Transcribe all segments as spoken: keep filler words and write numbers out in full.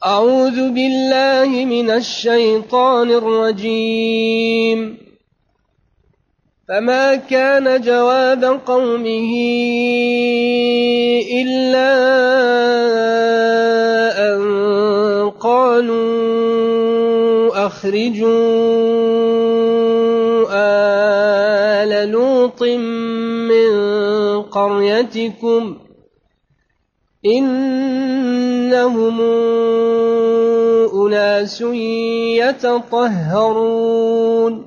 أعوذ بالله من الشيطان الرجيم. فما كان جواب قومه إلا أن قالوا أخرجوا آل لوط من قريتكم إنهم أناس يتطهرون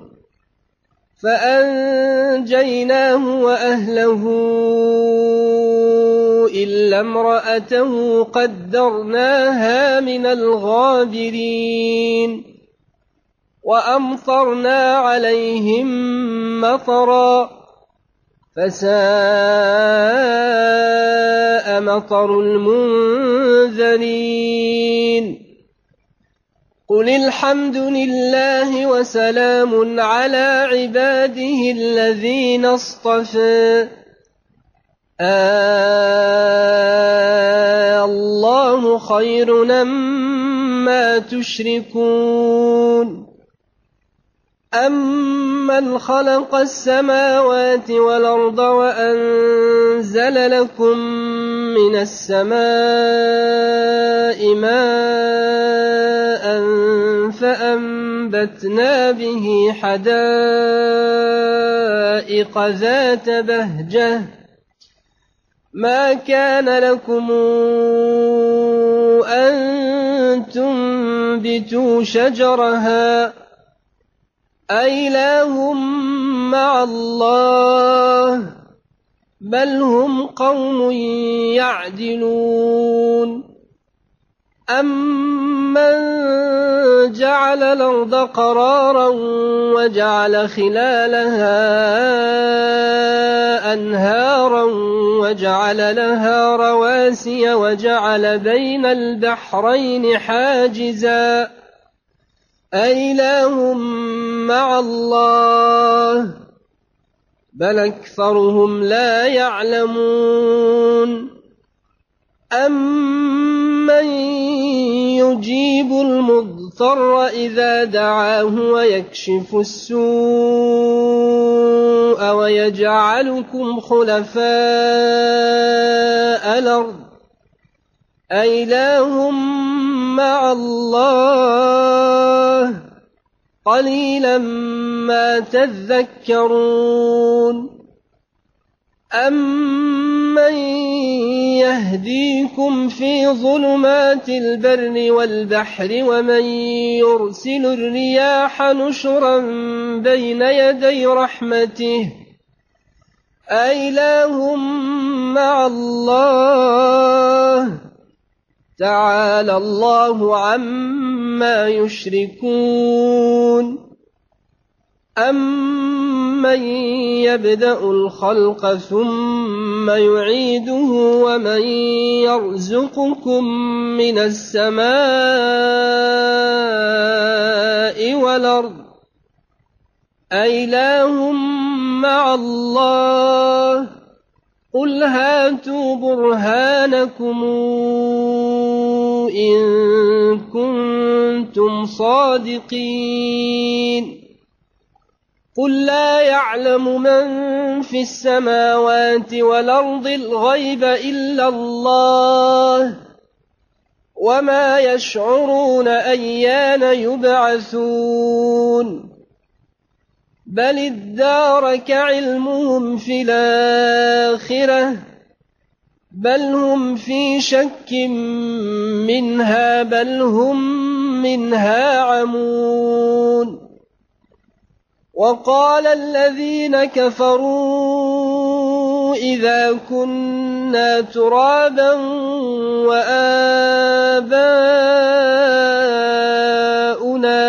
فأنجيناه وأهله إلا امرأته قدرناها من الغابرين وأمطرنا عليهم مطرا فساء مطر المنذرين. قل الحمد لله وسلام على عباده الذين اصطفى الله خير أمّا تشركون أَمَّنْ خَلَقَ السَّمَاوَاتِ وَالْأَرْضَ وَأَنزَلَ لَكُم مِّنَ السَّمَاءِ مَاءً فَأَنبَتْنَا بِهِ حَدَائِقَ ذَاتَ بَهْجَةٍ مَا كَانَ لَكُمْ أَن تُنبِتُوا شَجَرَهَا أَإِلَٰهٌ مَّعَ اللَّهِ بَلْ هُمْ قَوْمٌ يَعْدِلُونَ أَمَّن جَعَلَ الْأَرْضَ قَرَارًا وَجَعَلَ خِلَالَهَا أَنْهَارًا وَجَعَلَ لَهَا رَوَاسِيَ وَجَعَلَ بَيْنَ الْبَحْرَيْنِ حَاجِزًا أَإِلَٰهٌ مَّعَ اللَّهِ بَلْ أَكْثَرُهُمْ لَا يَعْلَمُونَ أَمَّن يُجِيبُ الْمُضْطَرَّ إِذَا دَعَاهُ وَيَكْشِفُ السُّوءَ وَيَجْعَلُكُمْ خُلَفَاءَ الْأَرْضِ أَإِلَٰهٌ مَّعَ اللَّهِ قَلِيلًا مَا تَذَكَّرُونَ أَمَّن يَهْدِيكُمْ فِي ظُلُمَاتِ الْبَرِّ وَالْبَحْرِ وَمَن يُرْسِلُ الرِّيَاحَ نُشُرًا بَيْنَ يَدَيْ رَحْمَتِهِ أَإِلَٰهٌ مَّعَ اللَّهِ تَعَالَى اللَّهُ عَمَّا يُشْرِكُونَ أَمَّن يَبْدَأُ الْخَلْقَ ثُمَّ يُعِيدُهُ وَمَن يَرْزُقُكُم مِّنَ السَّمَاءِ وَالْأَرْضِ أَإِلَٰهٌ مَّعَ اللَّهِ قُلْ هَاتُوا بُرْهَانَكُمْ إِن كُنتُمْ صَادِقِينَ قُل لَّا يَعْلَمُ مَن فِي السَّمَاوَاتِ وَالْأَرْضِ الْغَيْبَ إِلَّا اللَّهُ وَمَا يَشْعُرُونَ أَيَّانَ يُبْعَثُونَ بَلِ ادَّارَكَ عِلْمُهُمْ فِي الْآخِرَةِ بَلْ هُمْ فِي شَكٍّ مِّنْهَا بَلْ هُم مِّنْهَا عَمُونَ وَقَالَ الَّذِينَ كَفَرُوا إِذَا كُنَّا تُرَابًا وَآبَاؤُنَا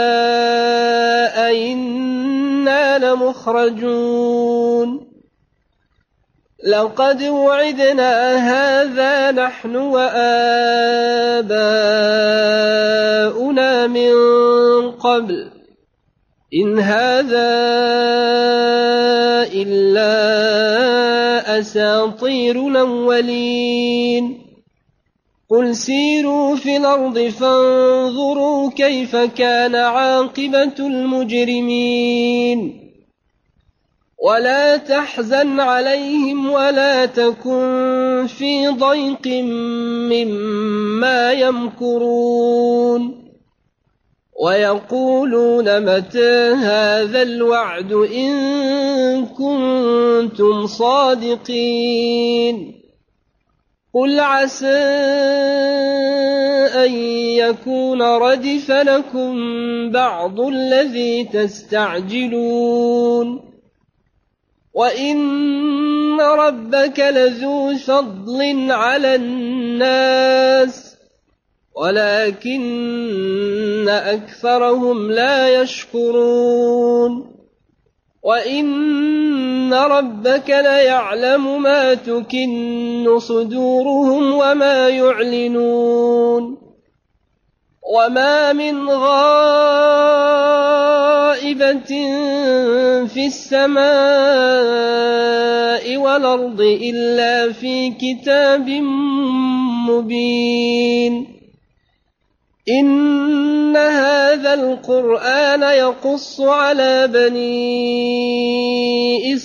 أَإِنَّا لَمُخْرَجُونَ لَقَدْ وُعِدْنَا هَٰذَا نَحْنُ وَآبَاؤُنَا مِن قَبْلُ إِنْ هَٰذَا إِلَّا أَسَاطِيرُ الْأَوَّلِينَ قل سيروا في الأرض فانظروا كيف كان عاقبة المجرمين ولا تحزن عليهم ولا تكن في ضيق مما يمكرون ويقولون متى هذا الوعد إن كنتم صادقين قل عسى أن يكون ردف لكم بعض الذي تستعجلون وإن ربك لذو فضل على الناس ولكن أكثرهم لا يشكرون وإن ربك ليعلم ما تكن صدورهم وما يعلنون وما من غائبة في السماء والأرض إلا في كتاب مبين إن هذا القرآن يقص على بني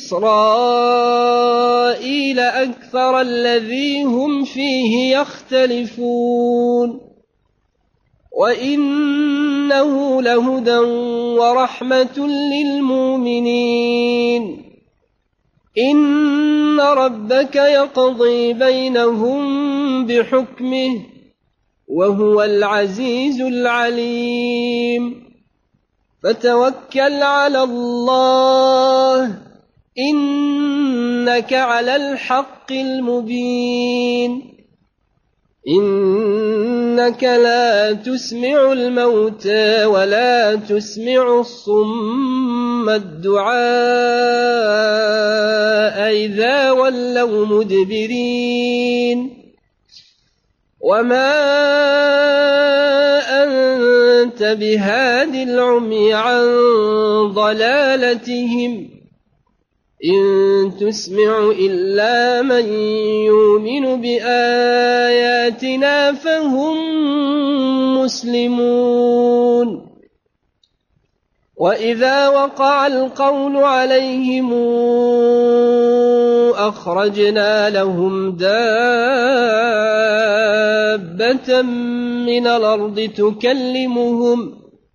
إسرائيل أكثر الذي هم فيه يختلفون وإنه لهدى ورحمة للمؤمنين إن ربك يقضي بينهم بحكمه وهو العزيز العليم فتوكل على الله إنك على الحق المبين إنك لا تسمع الموتى ولا تسمع الصم الدعاء إذا ولوا مدبرين وما أنت بهاد العمي عن ضلالتهم إن تسمع إلا من يؤمن بآياتنا فهم مسلمون وإذا وقع القول عليهم أخرجنا لهم دابة من الأرض تكلمهم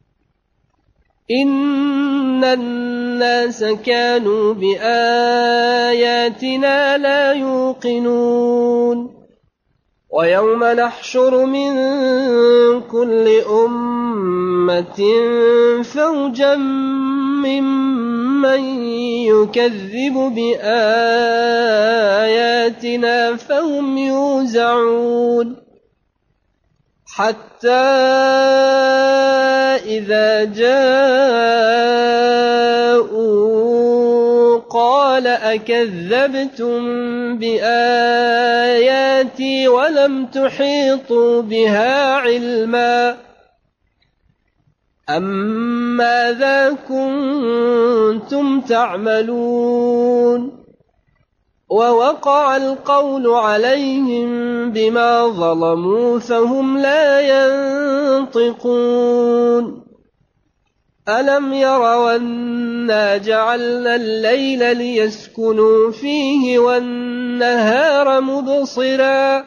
إن الناس كانوا بآياتنا لا يوقنون ويوم نحشر من كل أمة فوجا ممن يكذب بآياتنا فهم يوزعون حتى إذا جاءوا قال أكذبتم بآياتي ولم تحيطوا بها علما أم ماذا كنتم تعملون ووقع القول عليهم بما ظلموا فهم لا ينطقون ألم يروا أنا جعلنا الليل ليسكنوا فيه والنهار مبصرا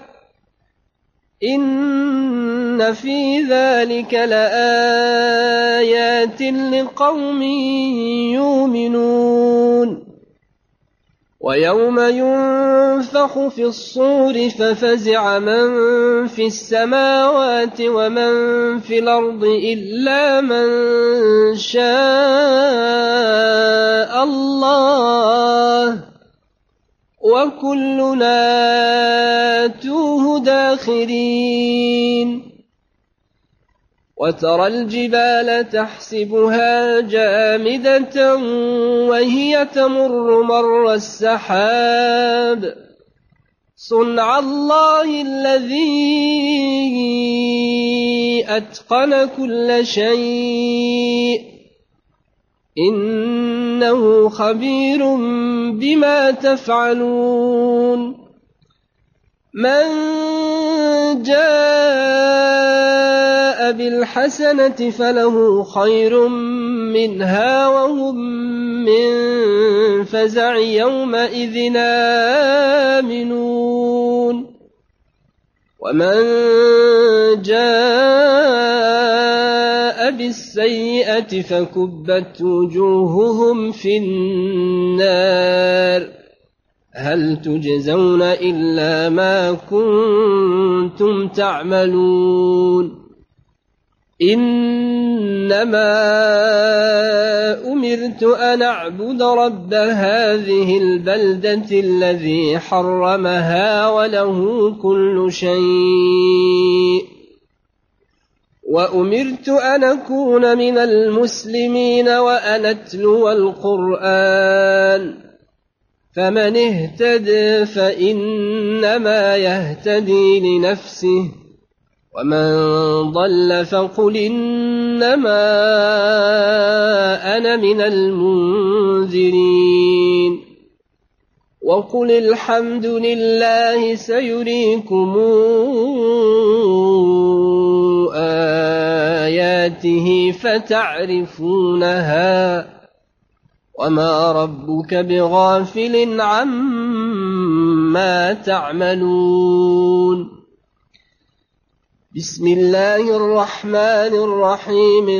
إن في ذلك لآيات لقوم يؤمنون ويوم ينفخ في الصور ففزع من في السماوات ومن في الأرض إلا من شاء الله وكلنا آتوه داخرين وترى الجبال تحسبها جامدة وهي تمر مر السحاب صنع الله الذي أتقن كل شيء إنه خبير بما تفعلون من جاء بالحسنة فله خير منها وهم من فزع يومئذ آمنون ومن جاء بالسيئة فكبت وجوههم في النار هل تجزون إلا ما كنتم تعملون إنما أمرت أن أعبد رب هذه البلدة الذي حرمها وله كل شيء وأمرت أن أكون من المسلمين وأن أتلو القرآن فمن اهتدى فإنما يهتدي لنفسه ومن ضل فقل إنما أنا من المنذرين وقل الحمد لله سيريكم آياته فتعرفونها وما ربك بغافل عما تعملون بسم الله الرحمن الرحيم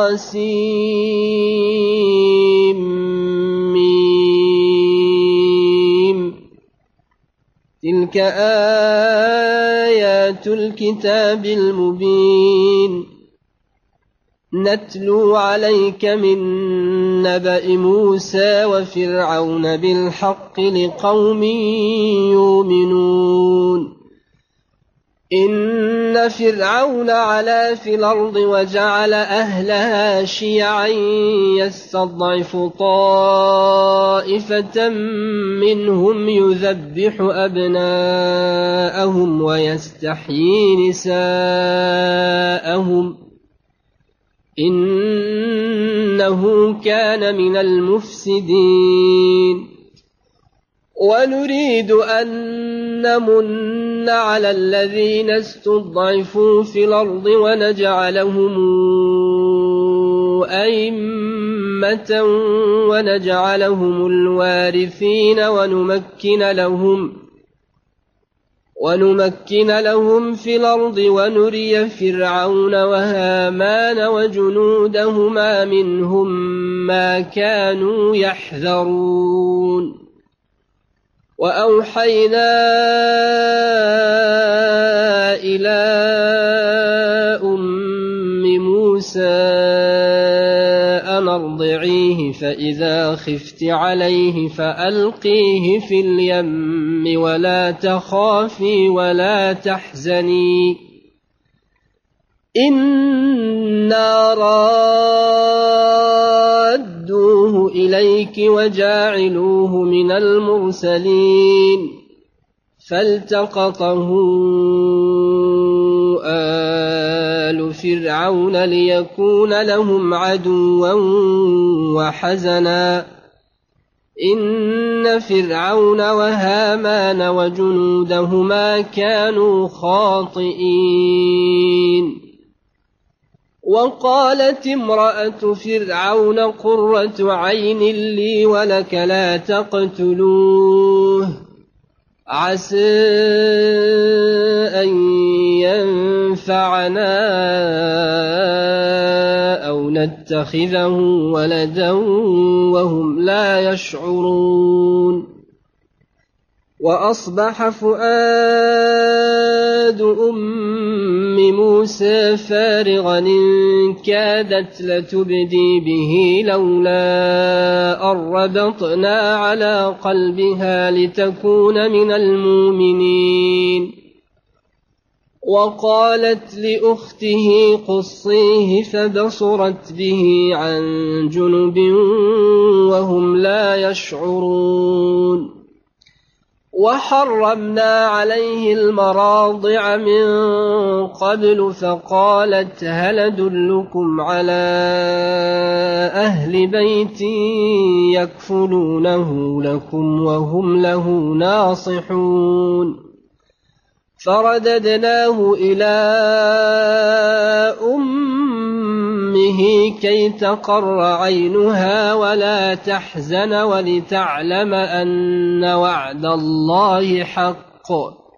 طاسيم تلك آيات الكتاب المبين نتلو عليك من نبأ موسى وفرعون بالحق لقوم يؤمنون إن فرعون علا في الأرض وجعل أهلها شيعا يستضعف طائفة منهم يذبح أبناءهم ويستحيي نساءهم إنه كان من المفسدين ونريد أن نمن على الذين استضعفوا في الأرض ونجعلهم أئمة ونجعلهم الوارثين ونمكن لهم ونمكن لهم في الأرض ونري فرعون وهامان وجنودهما منهم ما كانوا يحذرون وأوحينا إلى أم موسى أن أرضعيه فإذا خفت عليه فألقيه في اليم ولا تخافي ولا تحزني إنا رادوه إليك وجاعلوه من المرسلين فالتقطه آل فرعون ليكون لهم عدوا وحزنا إن فرعون وهامان وجنودهما كانوا خاطئين وقالت امرأة فرعون قرة عين لي ولك لا تقتلوه عسى أن ينفعنا أو نتخذه ولدا وهم لا يشعرون وأصبح فؤاد أم موسى فارغا إن كادت لتبدي به لولا أن ربطنا على قلبها لتكون من المؤمنين وقالت لأخته قصيه فبصرت به عن جنب وهم لا يشعرون وحرمنا عليه المراضع من قبل فقالت هل أدلكم على أهل بيت يكفلونه لكم وهم له ناصحون فرددناه إلى أمه كي تقر عينها ولا تحزن ولتعلم أن وعد الله حق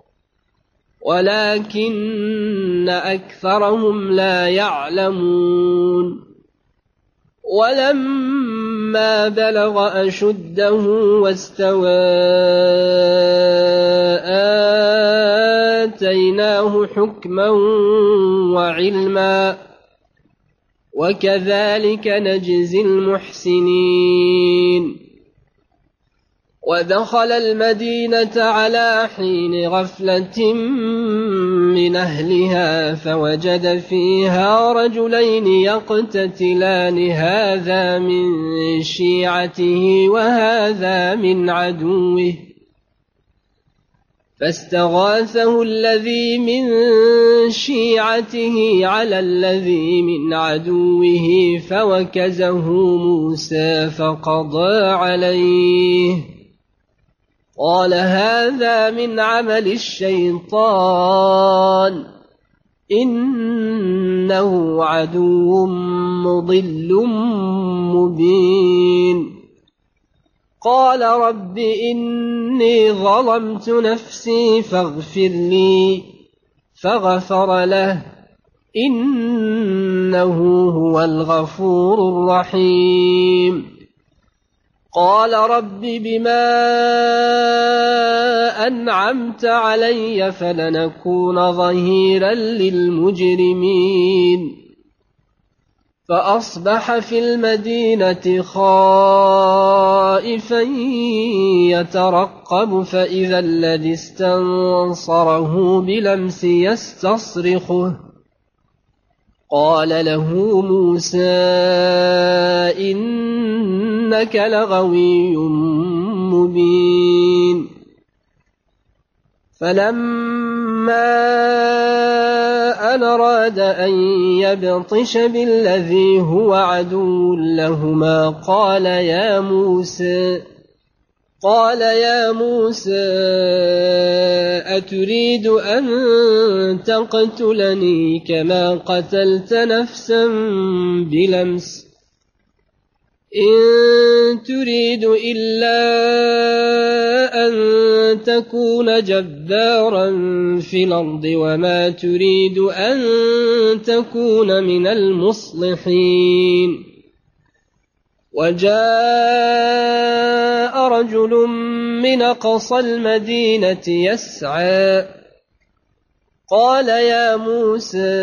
ولكن أكثرهم لا يعلمون ولما بلغ أشده واستوى آتيناه حكما وعلما وكذلك نجزي المحسنين ودخل المدينة على حين غفلة من أهلها فوجد فيها رجلين يقتتلان هذا من شيعته وهذا من عدوه فاستغاثه الذي من شيعته على الذي من عدوه فوكزه موسى فقضى عليه قال هذا من عمل الشيطان إنه عدو مضل مبين قال رب إني ظلمت نفسي فاغفر لي فغفر له إنه هو الغفور الرحيم قال رب بما أنعمت علي فلنكون ظهيرا للمجرمين فأصبح في المدينة خائفا يترقب فإذا الذي استنصره بلمس يستصرخه قال له موسى إنك لغوي مبين فلما أن أراد أن يبطش بالذي هو عدو لهما قال يا موسى قال يا موسى أتريد أن تقتلني كما قتلت نفسا بلمس إن تريد إلا أن تكون جبارا في الأرض وما تريد أن تكون من المصلحين وجاء رجل من أقصى المدينة يسعى قال يا موسى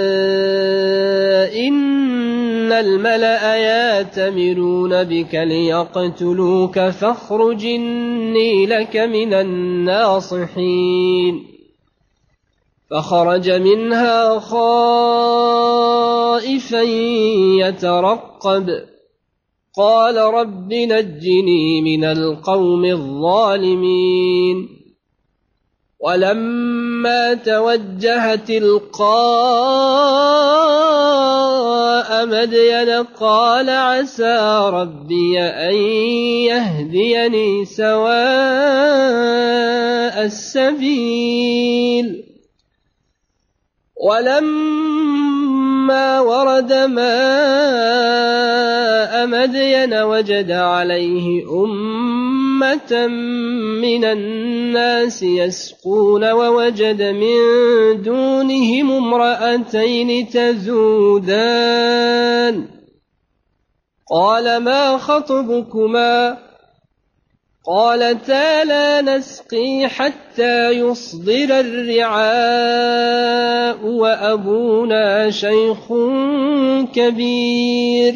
إن الملأ يأتمرون بك ليقتلوك فاخرج إني لك من الناصحين فخرج منها خائفا يترقب قال رب نجني من القوم الظالمين ولما توجه تلقاء مدين قال عسى ربي أن يهديني سواء السبيل ولما ورد ماء مدين وجد عليه أمة من الناس يسقون ووجد من دونهم امرأتين تذودان قال ما خطبكما قالتا لا نسقي حتى يصدر الرعاء وأبونا شيخ كبير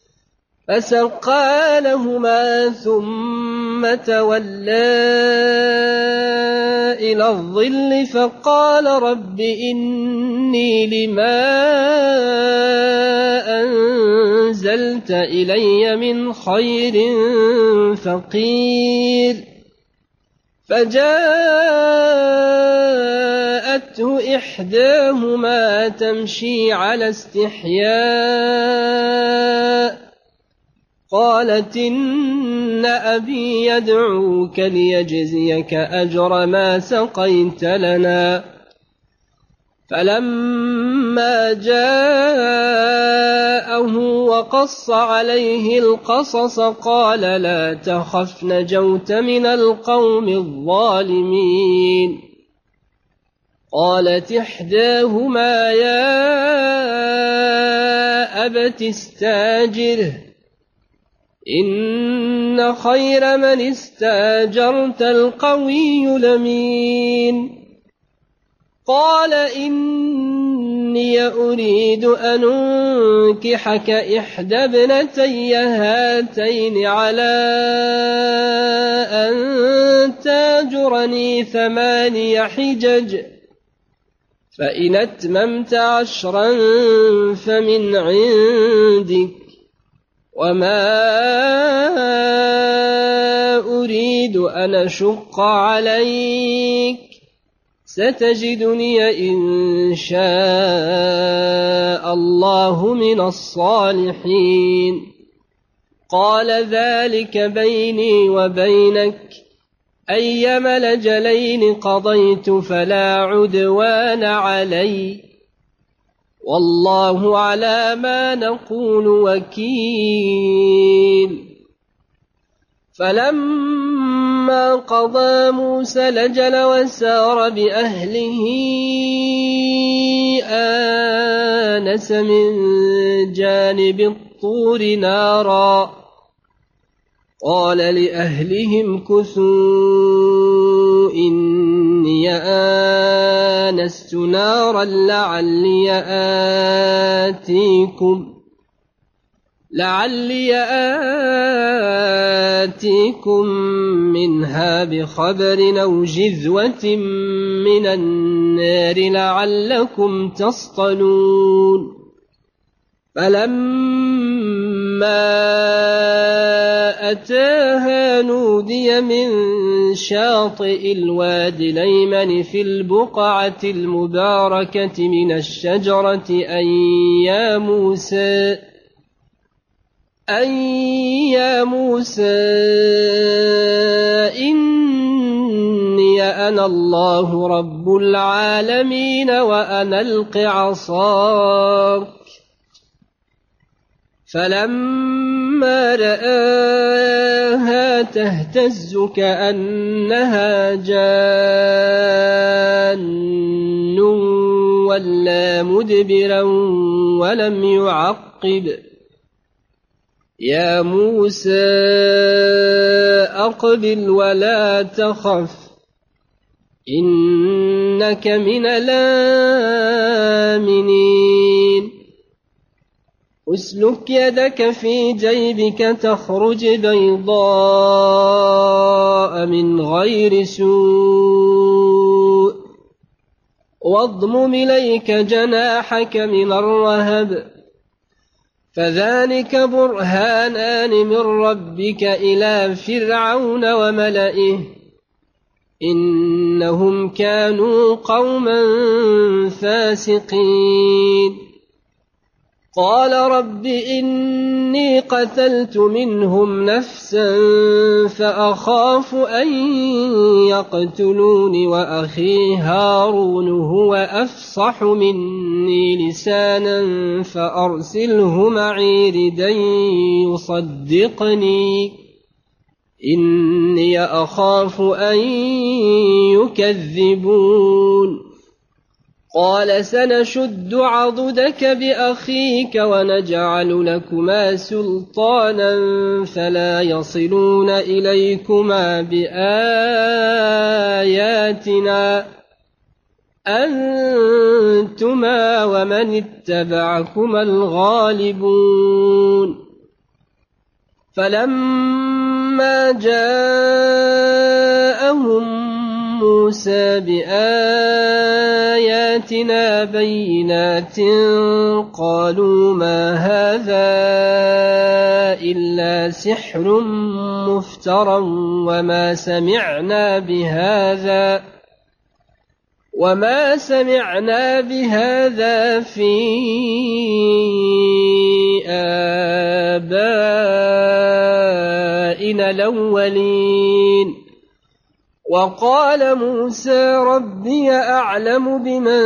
فسقى لهما ثم تولى إلى الظل فقال رب إني لما أنزلت إلي من خير فقير فجاءته إحداهما تمشي على استحياء قالت إن أبي يدعوك ليجزيك أجر ما سقيت لنا فلما جاءه وقص عليه القصص قال لا تخف نجوت من القوم الظالمين. قالت إحداهما يا أبت استاجره إن خير من استاجرت القوي الأمين. قال إني أريد أن أنكحك إحدى ابنتي هاتين على أن تاجرني ثماني حجج فإن أتممت عشرا فمن عندك وما أريد أن أشق عليك ستجدني إن شاء الله من الصالحين. قال ذلك بيني وبينك أيما الأجلين قضيت فلا عدوان علي والله على ما نقول وكيل. فلما قضى موسى الأجل وسار بأهله آنس من جانب الطور نارا قال لأهلهم كثوا إني آنست نارا لعلي آتيكم لعلي آتيكم منها بخبر أو جذوة من النار لعلكم تصطلون. فلما أتاها نودي من شاطئ الوادي الأيمن في البقعة المباركة من الشجرة أن يا موسى أن يا موسى إني أنا الله رب العالمين وأنا ألق عصاك. فلما رآها تهتز كأنها جان ولا مدبرا ولم يعقب يا موسى أقبل ولا تخف إنك من الآمنين. أسلك يدك في جيبك تخرج بيضاء من غير سوء واضمم إليك جناحك من الرهب فذلك برهانان من ربك إلى فرعون وملئه إنهم كانوا قوما فاسقين. قال رب إني قتلت منهم نفسا فأخاف أن يقتلون وأخي هارون هو أفصح مني لسانا فأرسله معي ردا يصدقني إني أخاف أن يكذبون. قال سنشد عضدك بأخيك ونجعل لكما سلطانا فلا يصلون إليكما بآياتنا أنتما ومن اتبعكما الغالبون. فلما جاءهم موسى بآياتنا بينات قالوا ما هذا إلا سحر مفترى وما سمعنا بهذا وما سمعنا بهذا في آبائنا الأولين وقال موسى ربي أعلم بمن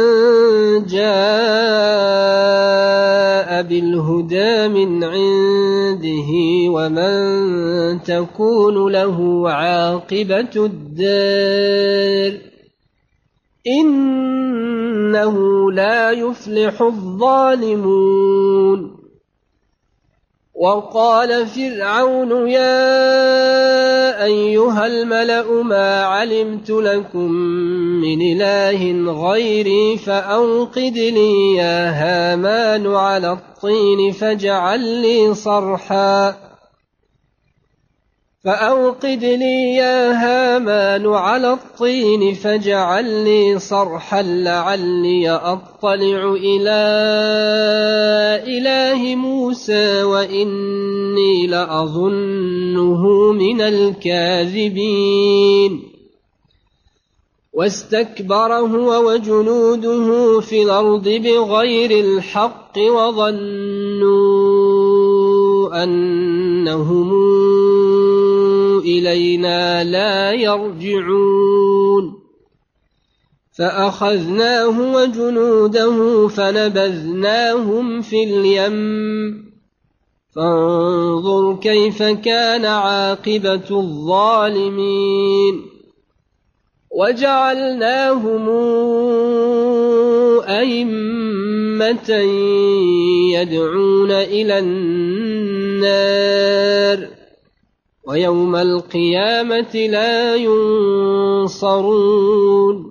جاء بالهدى من عنده ومن تكون له عاقبة الدار إنه لا يفلح الظالمون. وقال فرعون يا أيها الملأ ما علمت لكم من إله غيري فأوقد لي يا هامان على الطين فاجعل لي صرحا فأوقد لي يا هامان على الطين فاجعل لي صرحا لعلي أطلع إلى إله موسى وإني لأظنه من الكاذبين. واستكبر هو وجنوده في الأرض بغير الحق وظنوا أنهم إلينا لا يرجعون فأخذناه وجنوده فنبذناهم في اليم فانظر كيف كان عاقبة الظالمين. وجعلناهم أئمة يدعون إلى النار ويوم القيامة لا ينصرون.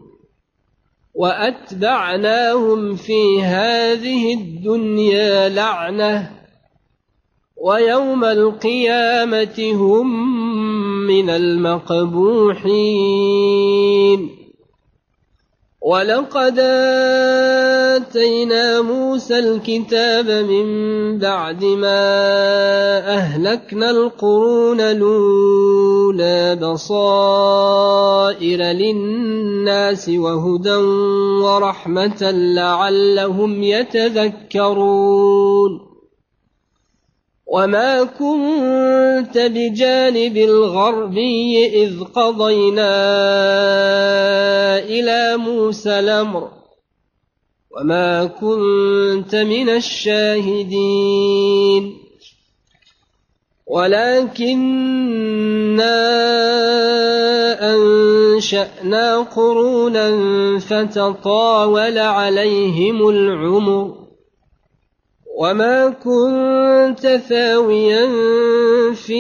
وأتبعناهم في هذه الدنيا لعنة ويوم القيامة هم من المقبوحين. ولقد آتينا موسى الكتاب من بعد ما أهلكنا القرون الأولى بصائر للناس وهدى ورحمة لعلهم يتذكرون. وما كنت بجانب الغربي إذ قضينا إلى موسى الأمر وما كنت من الشاهدين ولكننا أنشأنا قرونا فتطاول عليهم العمر وما كنت ثاويا في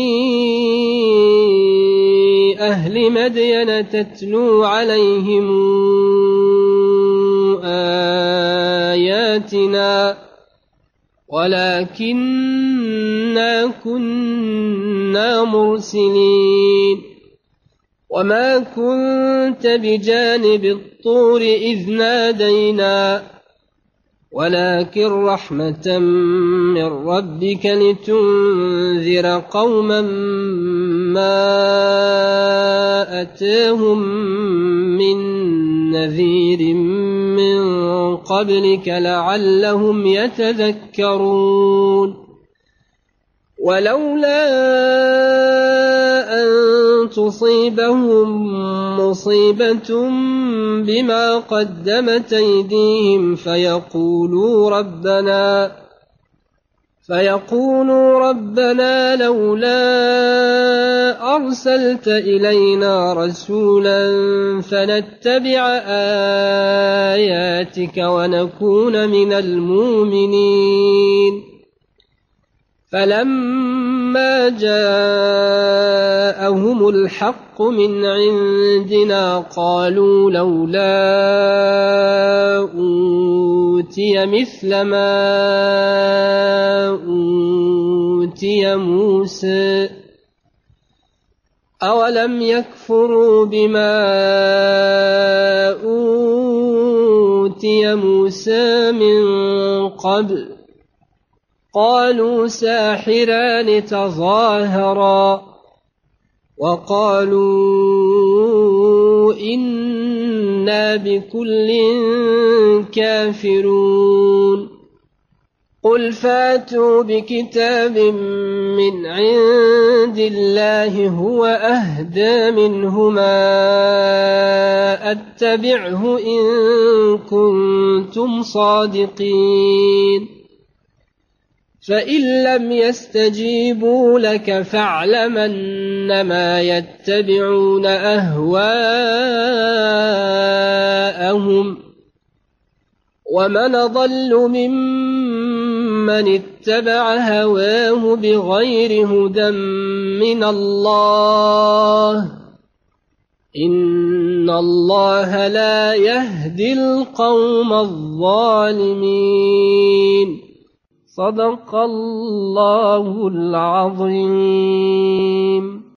أهل مدين تتلو عليهم آياتنا ولكننا كنا مرسلين. وما كنت بجانب الطور إذ نادينا ولكن رحمة من ربك لتنذر قوما ما أتاهم من نذير من قبلك لعلهم يتذكرون. ولولا أن تصيبهم مصيبة بما قدمت أيديهم فيقولوا ربنا فيقولوا ربنا لولا أرسلت إلينا رسولا فنتبع آياتك ونكون من المؤمنين. فلما جاءهم الحق من عندنا قالوا لولا أوتي مثل ما أوتي موسى أولم يكفروا بما أوتي موسى من قبل قالوا ساحران تظاهرا وقالوا إنا بكل كافرون. قل فاتوا بكتاب من عند الله هو أهدى منهما أتبعه إن كنتم صادقين فإن لم يستجيبوا لك فاعلم أنما يتبعون أهواءهم ومن أضل ممن اتبع هواه بغير هدى من الله إن الله لا يهدي القوم الظالمين صدق الله العظيم.